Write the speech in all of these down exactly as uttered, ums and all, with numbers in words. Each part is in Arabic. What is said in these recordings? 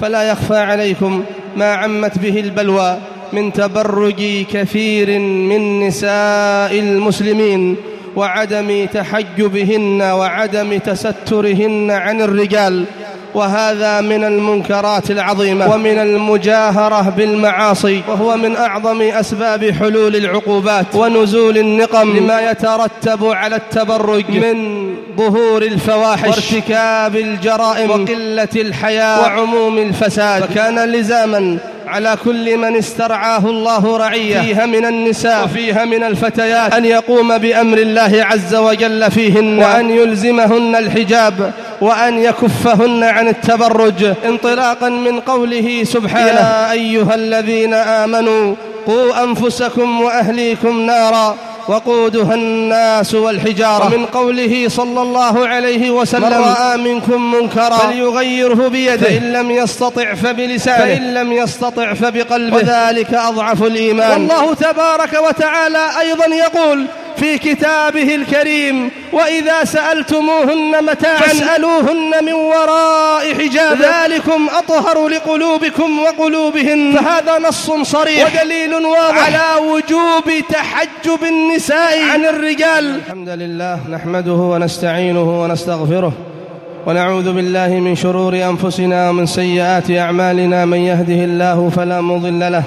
فلا يخفى عليكم ما عمت به البلوى من تبرج كثير من نساء المسلمين وعدم تحجبهن وعدم تسترهن عن الرجال، وهذا من المنكرات العظيمة ومن المجاهرة بالمعاصي، وهو من أعظم أسباب حلول العقوبات ونزول النقم لما يترتب على التبرج من ظهور الفواحش وارتكاب الجرائم وقلة الحياء وعموم الفساد. فكان لزاما على كل من استرعاه الله رعية فيها من النساء وفيها من الفتيات أن يقوم بأمر الله عز وجل فيهن، وأن يلزمهن الحجاب، وأن يكفهن عن التبرج، انطلاقا من قوله سبحانه: يا أيها الذين آمنوا قوا أنفسكم وأهليكم نارا وقودها الناس والحجارة، ومن قوله صلى الله عليه وسلم: من رأى منكم منكرا فليغيره بيده، فإن لم يستطع فبلسانه، فإن لم يستطع فبقلبه، وذلك أضعف الإيمان. والله تبارك وتعالى أيضا يقول في كتابه الكريم: وإذا سألتموهن متاعا فاسألوهن من وراء حجاب ذلكم أطهر لقلوبكم وقلوبهن. فهذا نص صريح ودليل واضح على وجوب تحجب النساء عن الرجال. الحمد لله نحمده ونستعينه ونستغفره، ونعوذ بالله من شرور أنفسنا ومن سيئات أعمالنا، من يهده الله فلا مضل له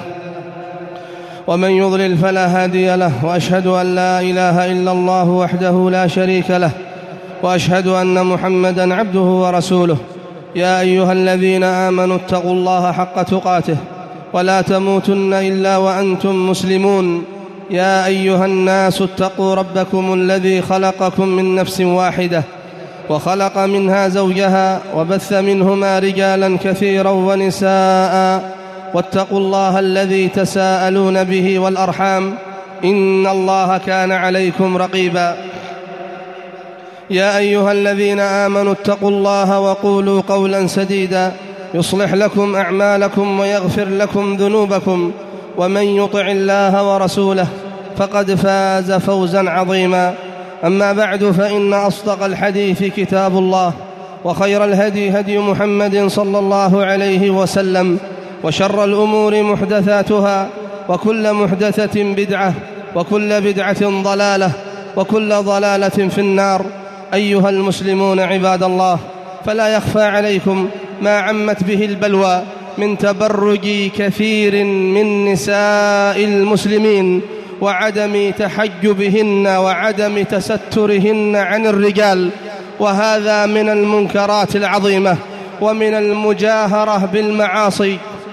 ومن يضلل فلا هادي له، وأشهد أن لا إله إلا الله وحده لا شريك له، وأشهد أن محمدًا عبده ورسوله. يا أيها الذين آمنوا اتقوا الله حق تقاته ولا تموتن إلا وأنتم مسلمون. يا أيها الناس اتقوا ربكم الذي خلقكم من نفس واحدة وخلق منها زوجها وبث منهما رجالا كثيرا ونساء، واتقوا الله الذي تساءلون به والأرحام إن الله كان عليكم رقيبا. يا أيها الذين آمنوا اتقوا الله وقولوا قولا سديدا يصلح لكم أعمالكم ويغفر لكم ذنوبكم، ومن يطع الله ورسوله فقد فاز فوزا عظيما. أما بعد، فإن أصدق الحديث كتاب الله، وخير الهدي هدي محمد صلى الله عليه وسلم، وشر الأمور محدثاتها، وكل محدثة بدعة، وكل بدعة ضلالة، وكل ضلالة في النار. أيها المسلمون عباد الله، فلا يخفى عليكم ما عمت به البلوى من تبرج كثير من نساء المسلمين وعدم تحجبهن وعدم تسترهن عن الرجال، وهذا من المنكرات العظيمة ومن المجاهرة بالمعاصي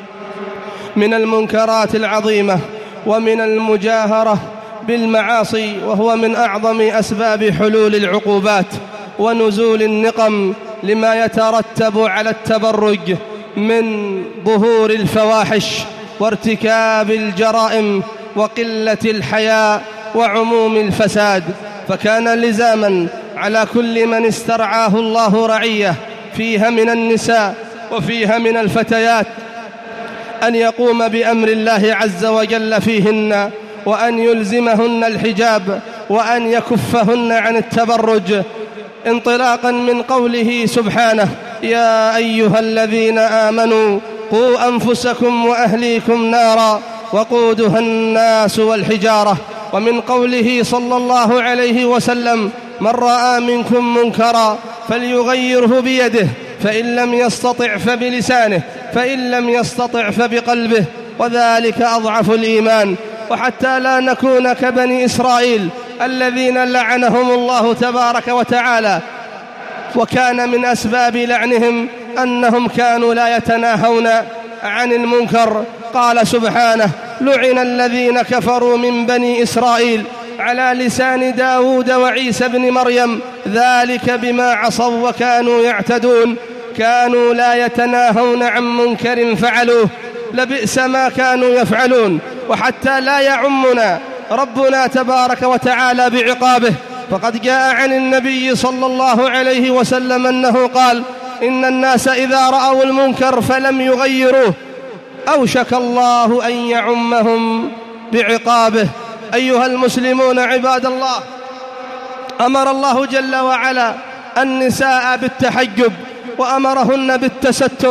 من المنكرات العظيمة ومن المجاهرة بالمعاصي وهو من أعظم أسباب حلول العقوبات ونزول النقم لما يترتب على التبرج من ظهور الفواحش وارتكاب الجرائم وقلة الحياء وعموم الفساد. فكان لزاما على كل من استرعاه الله رعية فيها من النساء وفيها من الفتيات أن يقوم بأمر الله عز وجل فيهن، وأن يلزمهن الحجاب، وأن يكفهن عن التبرج، انطلاقا من قوله سبحانه: يا أيها الذين آمنوا قوا أنفسكم وأهليكم نارا وقودها الناس والحجارة، ومن قوله صلى الله عليه وسلم: من رأى منكم منكرا فليغيره بيده، فإن لم يستطع فبلسانه، فإن لم يستطع فبقلبه، وذلك أضعف الإيمان. وحتى لا نكون كبني إسرائيل الذين لعنهم الله تبارك وتعالى، وكان من أسباب لعنهم أنهم كانوا لا يتناهون عن المنكر. قال سبحانه: لعن الذين كفروا من بني إسرائيل على لسان داود وعيسى بن مريم ذلك بما عصوا وكانوا يعتدون، كانوا لا يتناهون عن منكر فعلوه، لبئس ما كانوا يفعلون. وحتى لا يعمنا ربنا تبارك وتعالى بعقابه، فقد جاء عن النبي صلى الله عليه وسلم أنه قال: إن الناس إذا رأوا المنكر فلم يغيروه أوشك الله أن يعمهم بعقابه. أيها المسلمون عباد الله، أمر الله جل وعلا النساء بالتحجب، وأمرهن بالتستر،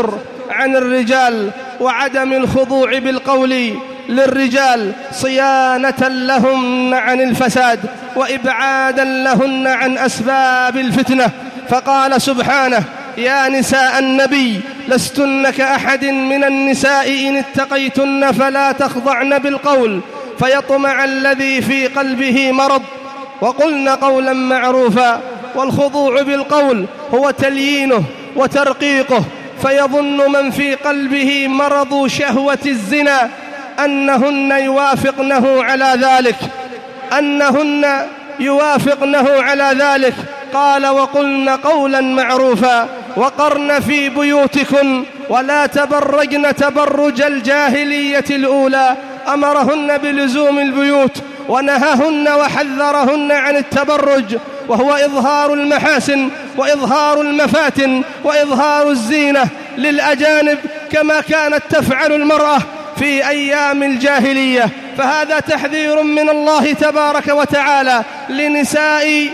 عن الرجال وعدم الخضوع بالقول للرجال صيانة لهن عن الفساد وإبعادا لهن عن أسباب الفتنة. فقال سبحانه: يا نساء النبي لستن كأحد من النساء إن اتقيتن فلا تخضعن بالقول فيطمع الذي في قلبه مرض وقلن قولا معروفا. والخضوع بالقول هو تليينه وترقيقه، فيظن من في قلبه مرض شهوة الزنا أنهن يوافقنه على ذلك أنهن يوافقنه على ذلك قال: وقلن قولا معروفا وقرن في بيوتكن ولا تبرجن تبرج الجاهلية الأولى. أمرهن بلزوم البيوت ونهاهن وحذرهن عن التبرج، وهو إظهار المحاسن وإظهار المفاتن وإظهار الزينة للأجانب كما كانت تفعل المرأة في أيام الجاهلية. فهذا تحذير من الله تبارك وتعالى لنساء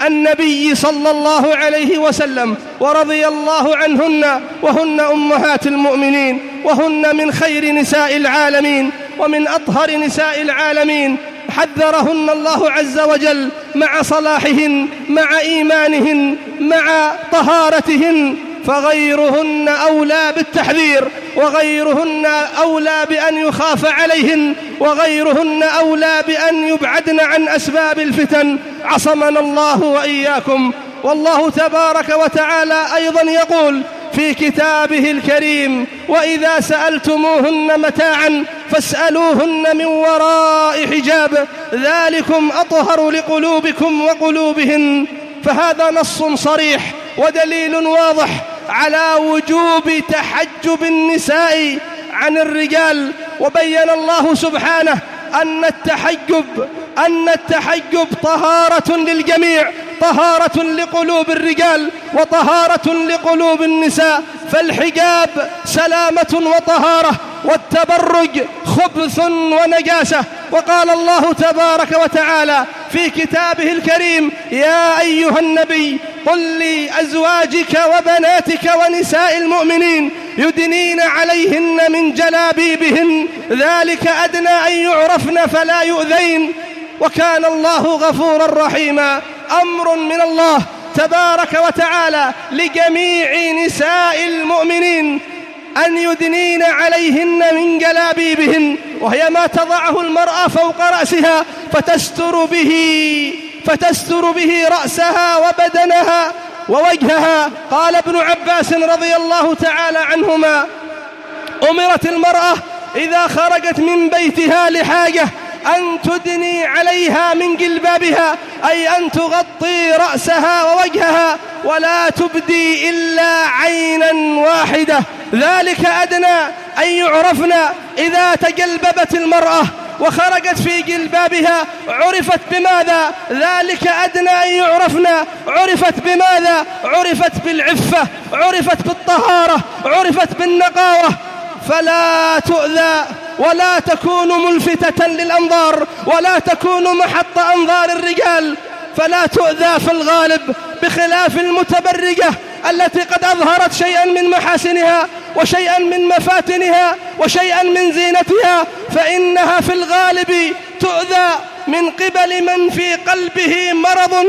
النبي صلى الله عليه وسلم ورضي الله عنهن، وهن أمهات المؤمنين، وهن من خير نساء العالمين ومن أطهر نساء العالمين. حذرهن الله عز وجل مع صلاحهن، مع إيمانهن، مع طهارتهن، فغيرهن أولى بالتحذير، وغيرهن أولى بأن يخاف عليهن، وغيرهن أولى بأن يبعدن عن أسباب الفتن. عصمنا الله وإياكم. والله تبارك وتعالى أيضا يقول في كتابه الكريم: وإذا سألتموهن متاعا فاسألوهن من وراء حجاب ذلكم أطهر لقلوبكم وقلوبهن. فهذا نص صريح ودليل واضح على وجوب تحجب النساء عن الرجال. وبين الله سبحانه أن التحجب أن التحجب طهارة للجميع، طهارة لقلوب الرجال وطهارة لقلوب النساء. فالحجاب سلامة وطهارة، والتبرج خبث ونجاسة. وقال الله تبارك وتعالى في كتابه الكريم: يا أيها النبي قل لأزواجك وبناتك ونساء المؤمنين يدنين عليهن من جلابيبهن ذلك أدنى أن يعرفن فلا يؤذين وكان الله غفورا رحيما. أمر من الله تبارك وتعالى لجميع نساء المؤمنين أن يدنين عليهن من جلابيبهن، وهي ما تضعه المرأة فوق رأسها فتستر به فتستر به رأسها وبدنها ووجهها. قال ابن عباس رضي الله تعالى عنهما: أمرت المرأة إذا خرجت من بيتها لحاجة أن تدني عليها من جلبابها، أي أن تغطي رأسها ووجهها ولا تبدي إلا عينا واحدة، ذلك أدنى أن يعرفن. إذا تجلببت المرأة وخرجت في جلبابها عرفت بماذا؟ ذلك أدنى أن يعرفن. عرفت بماذا؟ عرفت بالعفة، عرفت بالطهارة، عرفت بالنقاوة، فلا تؤذى ولا تكون ملفتة للأنظار ولا تكون محط أنظار الرجال، فلا تؤذى في الغالب، بخلاف المتبرجة التي قد أظهرت شيئا من محاسنها وشيئا من مفاتنها وشيئا من زينتها، فإنها في الغالب تؤذى من قبل من في قلبه مرض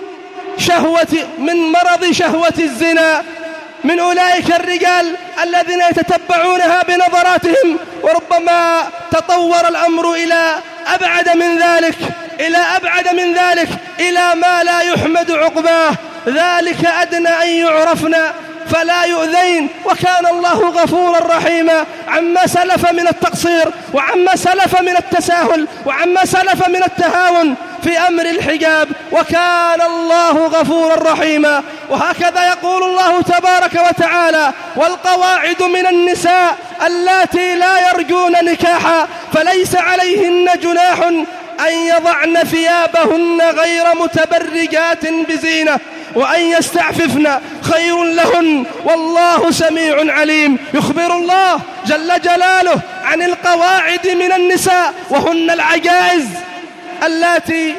شهوة من مرض شهوة الزنا، من أولئك الرجال الذين يتتبعونها بنظراتهم. وربما تطور الأمر إلى أبعد من ذلك إلى أبعد من ذلك إلى ما لا يحمد عقباه، ذلك أدنى أن يعرفن فلا يؤذين. وكان الله غفورا رحيما عما سلف من التقصير وعما سلف من التساهل وعما سلف من التهاون في أمر الحجاب، وكان الله غفورا رحيما. وهكذا يقول الله تبارك وتعالى: والقواعد من النساء اللاتي لا يرجون نكاحا فليس عليهن جناح أن يضعن ثيابهن غير متبرجات بزينة وأن يستعففن خير لهن والله سميع عليم. يخبر الله جل جلاله عن القواعد من النساء وهن العجائز اللاتي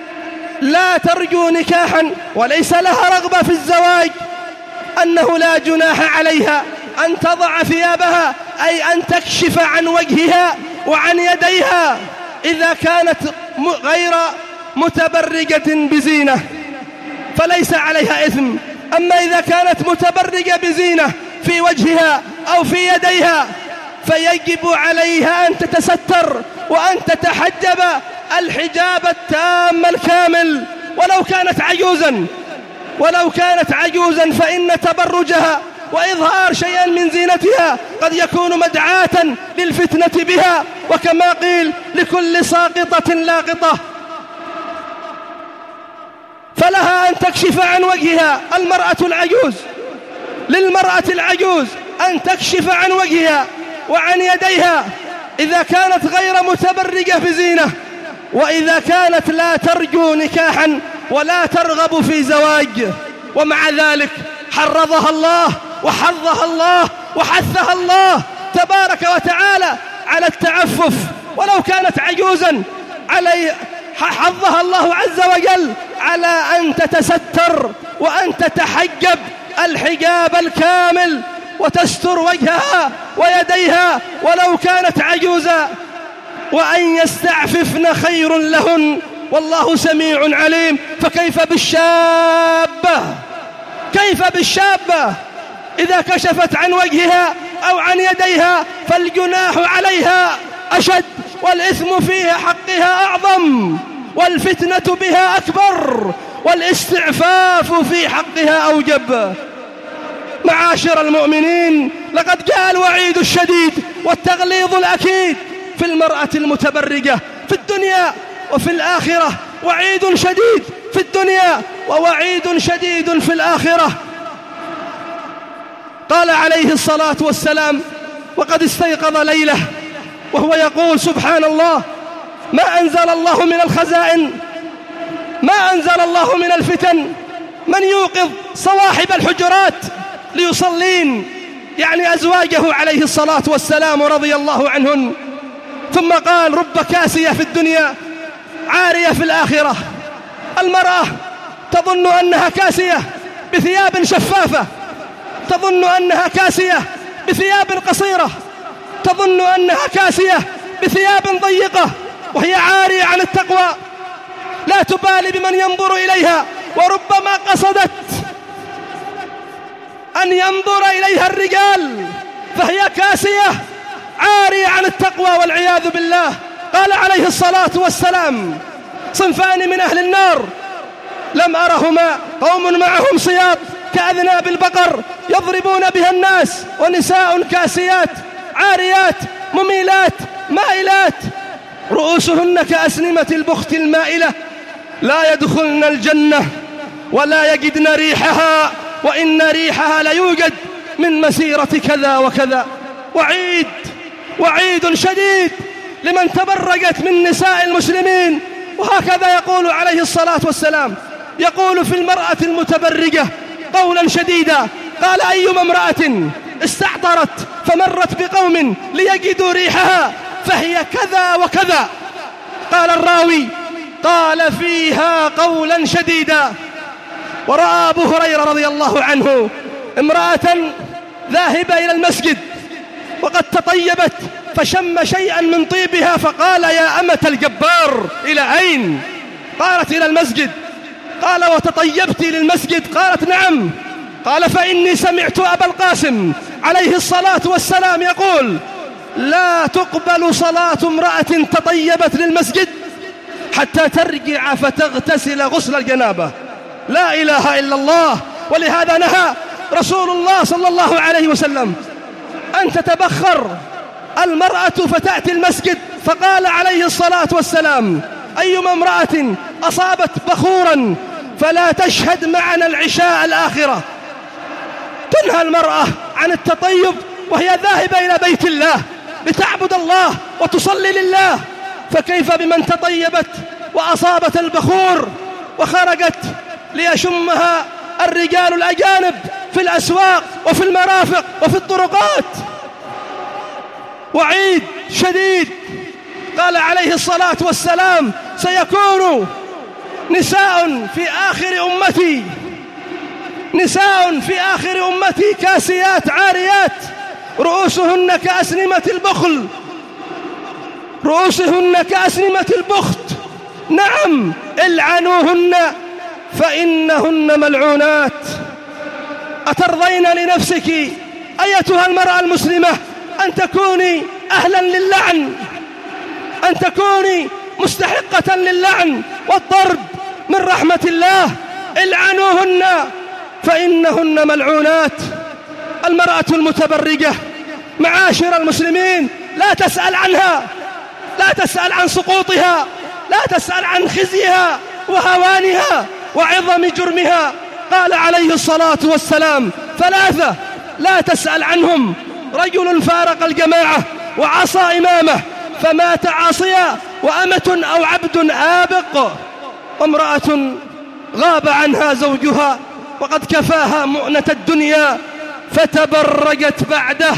لا ترجو نكاحا وليس لها رغبة في الزواج، أنه لا جناح عليها أن تضع ثيابها أي أن تكشف عن وجهها وعن يديها إذا كانت غير متبرجة بزينة فليس عليها إثم. أما إذا كانت متبرجة بزينة في وجهها أو في يديها فيجب عليها أن تتستر وأن تتحجب الحجاب التام الكامل ولو كانت عجوزا ولو كانت عجوزا فإن تبرجها وإظهار شيئا من زينتها قد يكون مدعاة للفتنة بها، وكما قيل لكل ساقطة لاقطة، فلها أن تكشف عن وجهها. المرأة العجوز للمرأة العجوز أن تكشف عن وجهها وعن يديها إذا كانت غير متبرجة بزينة، وإذا كانت لا ترجو نكاحا ولا ترغب في زواج، ومع ذلك حرضها الله وحظها الله وحثها الله تبارك وتعالى على التعفف ولو كانت عجوزا، علي حظها الله عز وجل على أن تتستر وأن تتحجب الحجاب الكامل وتستر وجهها ويديها ولو كانت عجوزا، وأن يستعففن خير لهن والله سميع عليم. فكيف بالشابة كيف بالشابة إذا كشفت عن وجهها أو عن يديها فالجناح عليها أشد والإثم في حقها أعظم والفتنة بها أكبر والاستعفاف في حقها أوجب. معاشر المؤمنين، لقد جاء الوعيد الشديد والتغليظ الأكيد في المرأة المتبرجة في الدنيا وفي الآخرة، وعيد شديد في الدنيا ووعيد شديد في الآخرة. قال عليه الصلاة والسلام وقد استيقظ ليلة وهو يقول سبحان الله ما أنزل الله من الخزائن ما أنزل الله من الفتن من يوقظ صواحب الحجرات ليصلين، يعني أزواجه عليه الصلاة والسلام رضي الله عنهن. ثم قال رب كاسية في الدنيا عارية في الآخرة. المرأة تظن أنها كاسية بثياب شفافة، تظن أنها كاسية بثياب قصيرة، تظن أنها كاسية بثياب ضيقة وهي عارية عن التقوى، لا تبالي بمن ينظر إليها، وربما قصدت أن ينظر إليها الرجال فهي كاسية عارية عن التقوى والعياذ بالله. قال عليه الصلاة والسلام صنفان من أهل النار لم أرهما، قوم معهم صياط كأذناب البقر يضربون بها الناس، ونساء كاسيات عاريات مميلات مائلات رؤوسهن كأسنمة البخت المائلة لا يدخلن الجنة ولا يجدن ريحها وإن ريحها ليوجد من مسيرة كذا وكذا. وعيد وعيد شديد لمن تبرجت من نساء المسلمين. وهكذا يقول عليه الصلاة والسلام، يقول في المرأة المتبرجة قولا شديدا، قال أيما امرأة استعطرت فمرت بقوم ليجدوا ريحها فهي كذا وكذا. قال الراوي قال فيها قولا شديدا. ورأى أبو هريرة رضي الله عنه امرأة ذاهبة إلى المسجد وقد تطيبت فشم شيئا من طيبها فقال يا أمة الجبار إلى أين؟ قالت إلى المسجد. قال وتطيبت للمسجد؟ قالت نعم. قال فإني سمعت أبا القاسم عليه الصلاة والسلام يقول لا تقبل صلاة امرأة تطيبت للمسجد حتى ترجع فتغتسل غسل الجنابة. لا إله إلا الله. ولهذا نهى رسول الله صلى الله عليه وسلم أن تتبخر المرأة فتأتي المسجد، فقال عليه الصلاة والسلام أيما امرأة أصابت بخورا فلا تشهد معنا العشاء الآخرة. تنهى المرأة عن التطيب وهي ذاهبة إلى بيت الله لتعبد الله وتصلي لله، فكيف بمن تطيبت وأصابت البخور وخرجت ليشمها الرجال الأجانب في الأسواق وفي المرافق وفي الطرقات. وعيد شديد. قال عليه الصلاة والسلام سيكون نساء في آخر أمتي نساء في آخر أمتي كاسيات عاريات رؤوسهن كأسنمة البخل، رؤوسهن كأسنمة البخت. نعم، العنوهن فإنهن ملعونات. أترضين لنفسك أيتها المرأة المسلمة أن تكوني أهلا للعن، أن تكوني مستحقة للعن والضرب من رحمة الله؟ العنوهن فإنهن ملعونات. المرأة المتبرجة معاشر المسلمين لا تسأل عنها، لا تسأل عن سقوطها، لا تسأل عن خزيها وهوانها وعظم جرمها. قال عليه الصلاة والسلام: ثلاثة لا تسأل عنهم: رجل فارق الجماعة وعصى إمامه فمات عاصيا، وأمة أو عبد آبق، وامرأة غاب عنها زوجها وقد كفاها مؤنة الدنيا فتبرجت بعده.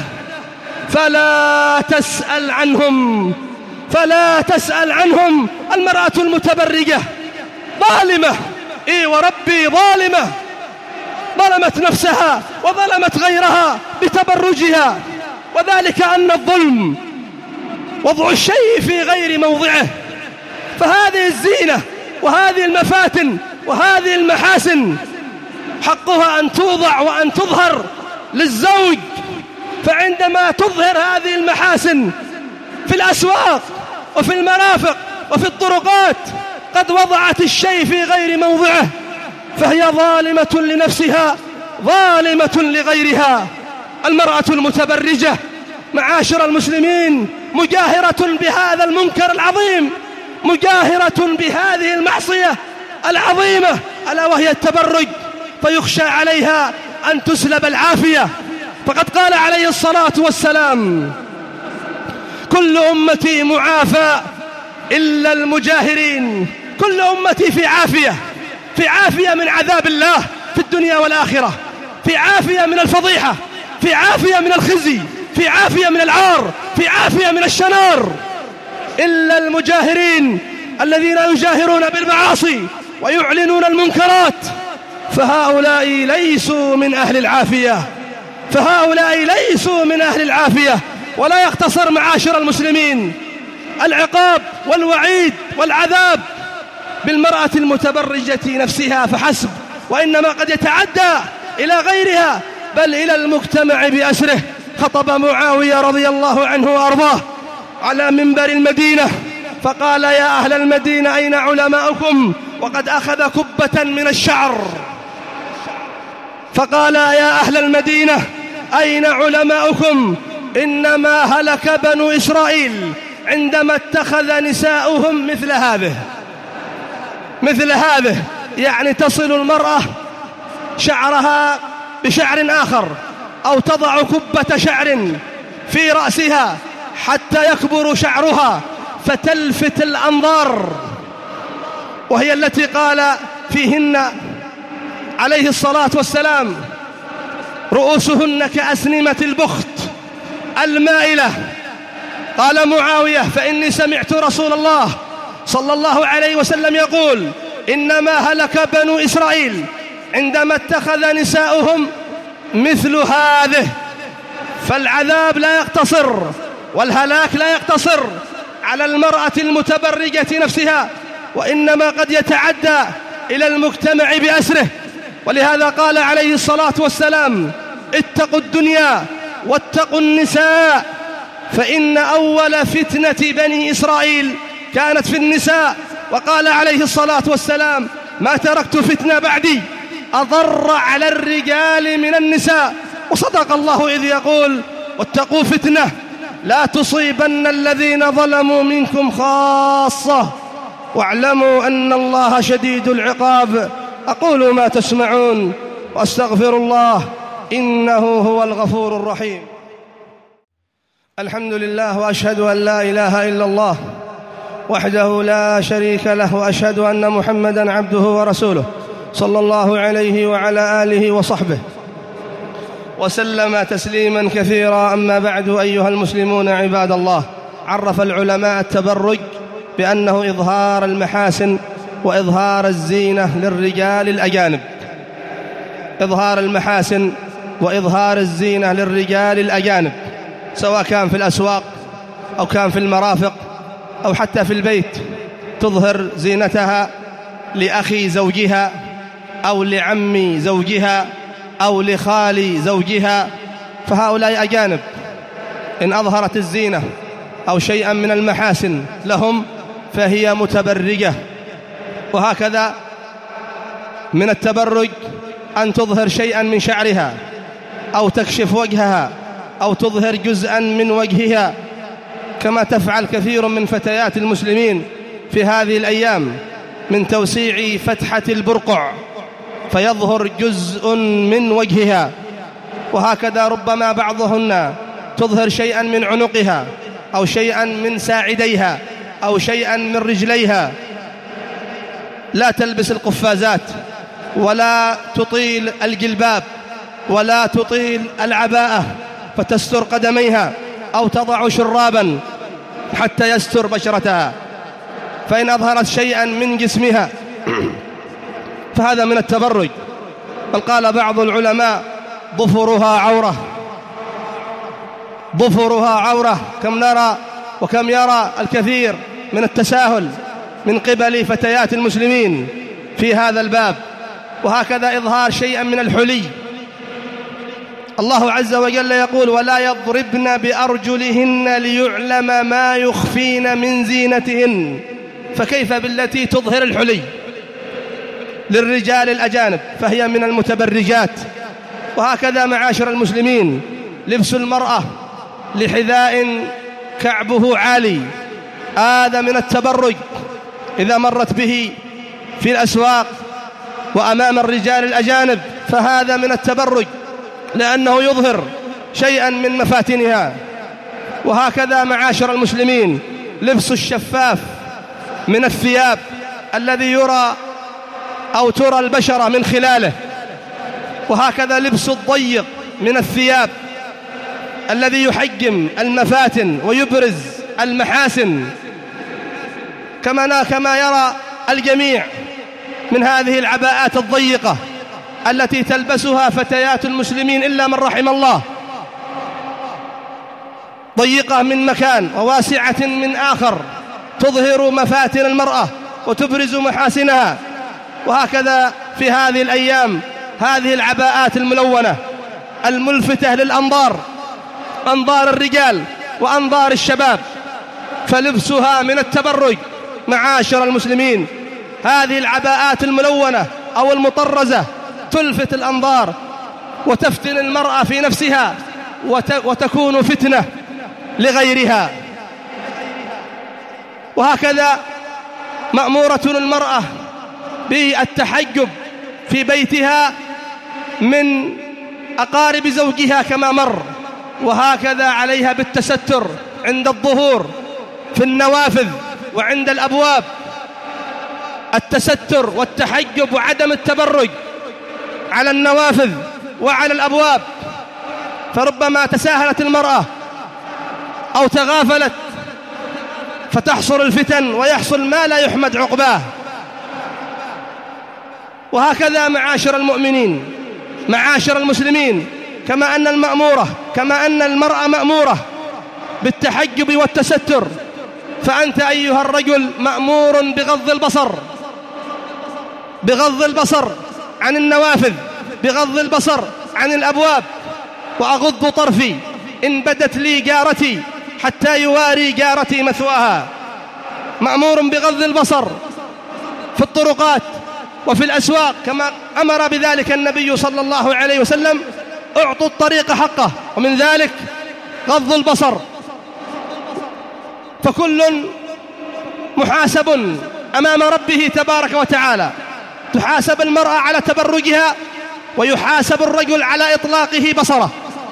فلا تسأل عنهم، فلا تسأل عنهم. المرأة المتبرجة ظالمة، إيه وربي ظالمة، ظلمت نفسها وظلمت غيرها بتبرجها. وذلك أن الظلم وضع الشيء في غير موضعه. فهذه الزينة وهذه المفاتن وهذه المحاسن حقها أن توضع وأن تظهر للزوج. فعندما تظهر هذه المحاسن في الأسواق وفي المرافق وفي الطرقات قد وضعت الشيء في غير موضعه، فهي ظالمة لنفسها ظالمة لغيرها. المرأة المتبرجة معاشر المسلمين مجاهرة بهذا المنكر العظيم، مجاهرة بهذه المعصية العظيمة ألا وهي التبرج، فيخشى عليها أن تسلب العافية. فقد قال عليه الصلاة والسلام: كل أمتي معافى إلا المجاهرين. كل أمتي في عافية، في عافية من عذاب الله في الدنيا والآخرة، في عافية من الفضيحة، في عافية من الخزي، في عافية من العار، في عافية من الشنار، إلا المجاهرين الذين يجاهرون بالمعاصي ويعلنون المنكرات، فهؤلاء ليسوا من أهل العافية، فهؤلاء ليسوا من أهل العافية. ولا يقتصر معاشر المسلمين العقاب والوعيد والعذاب بالمرأة المتبرجة نفسها فحسب، وإنما قد يتعدى إلى غيرها بل إلى المجتمع بأسره. خطب معاوية رضي الله عنه وأرضاه على منبر المدينة فقال: يا أهل المدينة أين علماؤكم؟ وقد أخذ كبة من الشعر. فقال: يا أهل المدينة أين علماؤكم؟ إنما هلك بنو إسرائيل عندما اتخذ نساؤهم مثل هذه، مثل هذه، يعني تصل المرأة شعرها بشعر آخر أو تضع كبة شعر في رأسها حتى يكبر شعرها فتلفت الأنظار، وهي التي قال فيهن عليه الصلاة والسلام: رؤوسهن كأسنمة البخت المائلة. قال معاوية: فإني سمعت رسول الله صلى الله عليه وسلم يقول: إنما هلك بنو إسرائيل عندما اتخذ نساؤهم مثل هذه. فالعذاب لا يقتصر والهلاك لا يقتصر على المرأة المتبرجة نفسها، وإنما قد يتعدى إلى المجتمع بأسره. ولهذا قال عليه الصلاة والسلام: اتقوا الدنيا واتقوا النساء، فإن أول فتنة بني إسرائيل كانت في النساء. وقال عليه الصلاة والسلام: ما تركت فتنة بعدي أضر على الرجال من النساء. وصدق الله إذ يقول: واتقوا فتنة لا تصيبن الذين ظلموا منكم خاصة واعلموا أن الله شديد العقاب. أقول ما تسمعون وأستغفر الله إنه هو الغفور الرحيم. الحمد لله، وأشهد أن لا إله إلا الله وحده لا شريك له، وأشهد أن محمدًا عبده ورسوله صلى الله عليه وعلى آله وصحبه وسلم تسليما كثيرا. أما بعد، أيها المسلمون عباد الله، عرف العلماء التبرج بأنه إظهار المحاسن وإظهار الزينة للرجال الأجانب. إظهار المحاسن وإظهار الزينة للرجال الأجانب، سواء كان في الأسواق أو كان في المرافق أو حتى في البيت، تظهر زينتها لأخي زوجها أو لعمي زوجها أو لخالي زوجها، فهؤلاء أجانب. إن أظهرت الزينة أو شيئا من المحاسن لهم فهي متبرجة. وهكذا من التبرج أن تظهر شيئا من شعرها أو تكشف وجهها أو تظهر جزءا من وجهها، كما تفعل كثير من فتيات المسلمين في هذه الأيام من توسيع فتحة البرقع فيظهر جزء من وجهها. وهكذا ربما بعضهن تظهر شيئا من عنقها أو شيئا من ساعديها أو شيئا من رجليها. لا تلبس القفازات ولا تطيل الجلباب ولا تطيل العباءة فتستر قدميها أو تضع شرابا حتى يستر بشرتها، فإن أظهرت شيئا من جسمها فهذا من التبرج. بل قال بعض العلماء ظفرها عورة، ظفرها عورة. كم نرى وكم يرى الكثير من التساهل من قبل فتيات المسلمين في هذا الباب. وهكذا إظهار شيئا من الحلي. الله عز وجل يقول ولا يضربن بأرجلهن ليعلم ما يخفين من زينتهن، فكيف بالتي تظهر الحلي للرجال الأجانب؟ فهي من المتبرجات. وهكذا معاشر المسلمين لبس المرأة لحذاء كعبه عالي، هذا من التبرج. إذا مرت به في الأسواق وأمام الرجال الأجانب فهذا من التبرج، لأنه يظهر شيئا من مفاتنها. وهكذا معاشر المسلمين لبس الشفاف من الثياب الذي يرى أو ترى البشرة من خلاله، وهكذا لبس الضيق من الثياب الذي يحجم المفاتن ويبرز المحاسن، كما كما يرى الجميع من هذه العباءات الضيقة التي تلبسها فتيات المسلمين إلا من رحم الله، ضيقة من مكان وواسعة من آخر، تظهر مفاتن المرأة وتبرز محاسنها. وهكذا في هذه الأيام هذه العباءات الملونة الملفتة للأنظار، أنظار الرجال وأنظار الشباب، فلبسها من التبرج معاشر المسلمين. هذه العباءات الملونة أو المطرزة تلفت الأنظار وتفتن المرأة في نفسها وتكون فتنة لغيرها. وهكذا مأمورة المرأة بالتحجب في بيتها من أقارب زوجها كما مر، وهكذا عليها بالتستر عند الظهور في النوافذ وعند الأبواب، التستر والتحجب وعدم التبرج على النوافذ وعلى الأبواب. فربما تساهلت المرأة أو تغافلت فتحصل الفتن ويحصل ما لا يحمد عقباه. وهكذا معاشر المؤمنين معاشر المسلمين، كما أن المأمورة كما أن المرأة مأمورة بالتحجب والتستر، فأنت أيها الرجل مأمور بغض البصر بغض البصر عن النوافذ، بغض البصر عن الأبواب. وأغض طرفي إن بدت لي جارتي حتى يواري جارتي مثواها. مأمور بغض البصر في الطرقات وفي الأسواق، كما أمر بذلك النبي صلى الله عليه وسلم: اعطوا الطريق حقه، ومن ذلك غض البصر. فكل محاسب أمام ربه تبارك وتعالى، تحاسب المرأة على تبرجها ويحاسب الرجل على إطلاقه بصره.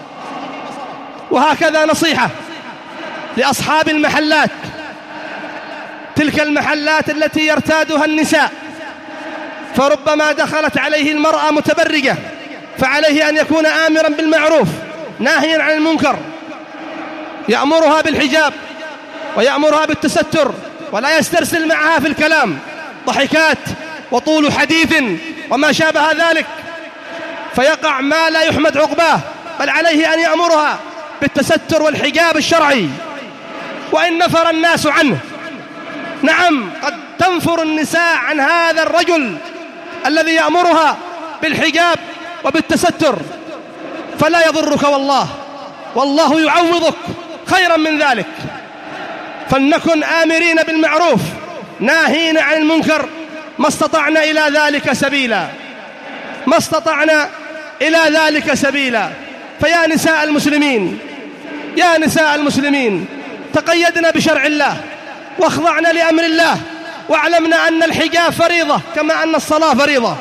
وهكذا نصيحة لأصحاب المحلات، تلك المحلات التي يرتادها النساء، فربما دخلت عليه المرأة متبرجة، فعليه أن يكون آمرا بالمعروف ناهيا عن المنكر، يأمرها بالحجاب ويأمرها بالتستر، ولا يسترسل معها في الكلام ضحكات وطول حديث وما شابه ذلك. فيقع ما لا يحمد عقباه، بل عليه أن يأمرها بالتستر والحجاب الشرعي، وإن نفر الناس عنه. نعم، قد تنفر النساء عن هذا الرجل الذي يأمرها بالحجاب وبالتستر، فلا يضرك والله، والله يعوضك خيرا من ذلك. فلنكن آمرين بالمعروف ناهين عن المنكر ما استطعنا إلى ذلك سبيلا، ما استطعنا إلى ذلك سبيلا. فيا نساء المسلمين، يا نساء المسلمين، تقيدنا بشرع الله واخضعنا لأمر الله، واعلمنا أن الحجاب فريضة كما أن الصلاة فريضة،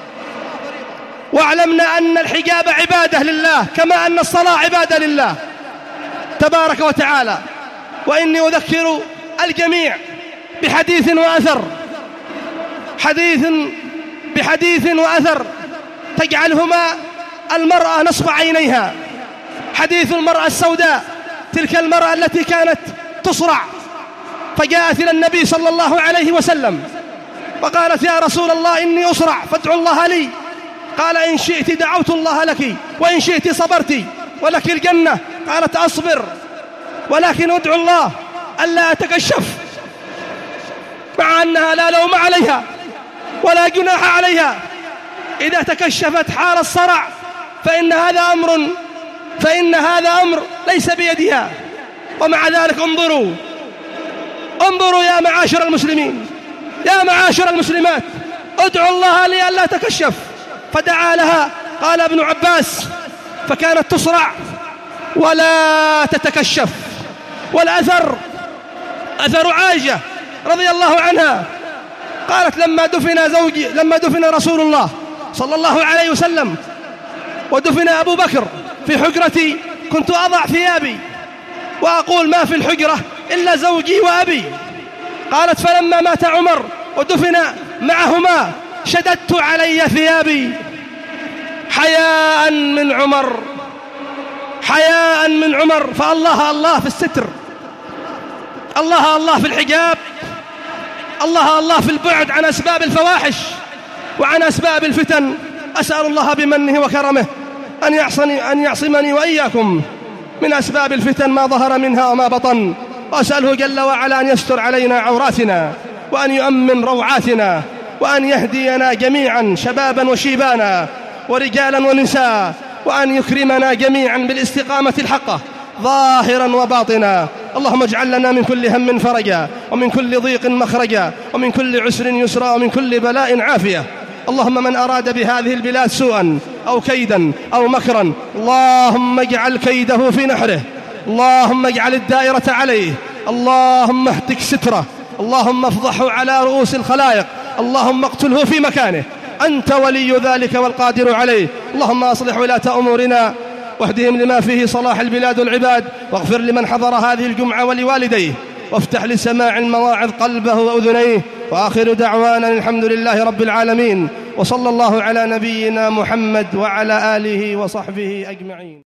واعلمنا أن الحجاب عبادة لله كما أن الصلاة عبادة لله تبارك وتعالى. وإني أذكر الجميع بحديث وأثر، حديث بحديث وأثر تجعلهما المرأة نصب عينيها. حديث المرأة السوداء، تلك المرأة التي كانت تصرع، فجاءت إلى النبي صلى الله عليه وسلم وقالت: يا رسول الله إني أصرع فادعوا الله لي. قال: إن شئت دعوت الله لك، وإن شئت صبرت ولك الجنة. قالت: أصبر، ولكن ادعو الله ألا أتكشف، مع أنها لا لوم عليها ولا جناح عليها. إذا تكشفت حال الصرع فإن هذا أمر فإن هذا أمر ليس بيدها. ومع ذلك انظروا انظروا يا معاشر المسلمين، يا معاشر المسلمات، ادعوا الله لي ألا تكشف. فدعا لها. قال ابن عباس: فكانت تصرع ولا تتكشف. والأثر أثر عائشة رضي الله عنها، قالت: لما دفن زوجي لما دفن رسول الله صلى الله عليه وسلم ودفن أبو بكر في حجرتي، كنت أضع ثيابي وأقول: ما في الحجرة إلا زوجي وأبي. قالت: فلما مات عمر ودفن معهما شددت علي ثيابي حياء من عمر، حياء من عمر. فالله الله في الستر، الله الله في الحجاب، الله الله في البعد عن أسباب الفواحش وعن أسباب الفتن. أسأل الله بمنه وكرمه أن يعصني أن يعصمني وإياكم من أسباب الفتن ما ظهر منها وما بطن، وأسأله جل وعلا أن يستر علينا عوراتنا، وأن يؤمن روعاتنا، وأن يهدينا جميعا شبابا وشيبانا ورجالا ونساء، وأن يكرمنا جميعا بالاستقامة الحقة ظاهرا وباطنا. اللهم اجعل لنا من كل هم فرجا، ومن كل ضيق مخرجا، ومن كل عسر يسرا، ومن كل بلاء عافية. اللهم من أراد بهذه البلاد سوءا أو كيدا أو مكرا، اللهم اجعل كيده في نحره، اللهم اجعل الدائرة عليه، اللهم اهتك ستره، اللهم افضحه على رؤوس الخلائق، اللهم اقتله في مكانه، أنت ولي ذلك والقادر عليه. اللهم أصلح ولاة أمورنا واهدهم لما فيه صلاح البلاد والعباد، واغفر لمن حضر هذه الجمعة ولوالديه، وافتح لسماع المواعظ قلبه وأذنيه. وآخر دعوانا الحمد لله رب العالمين، وصلى الله على نبينا محمد وعلى آله وصحبه أجمعين.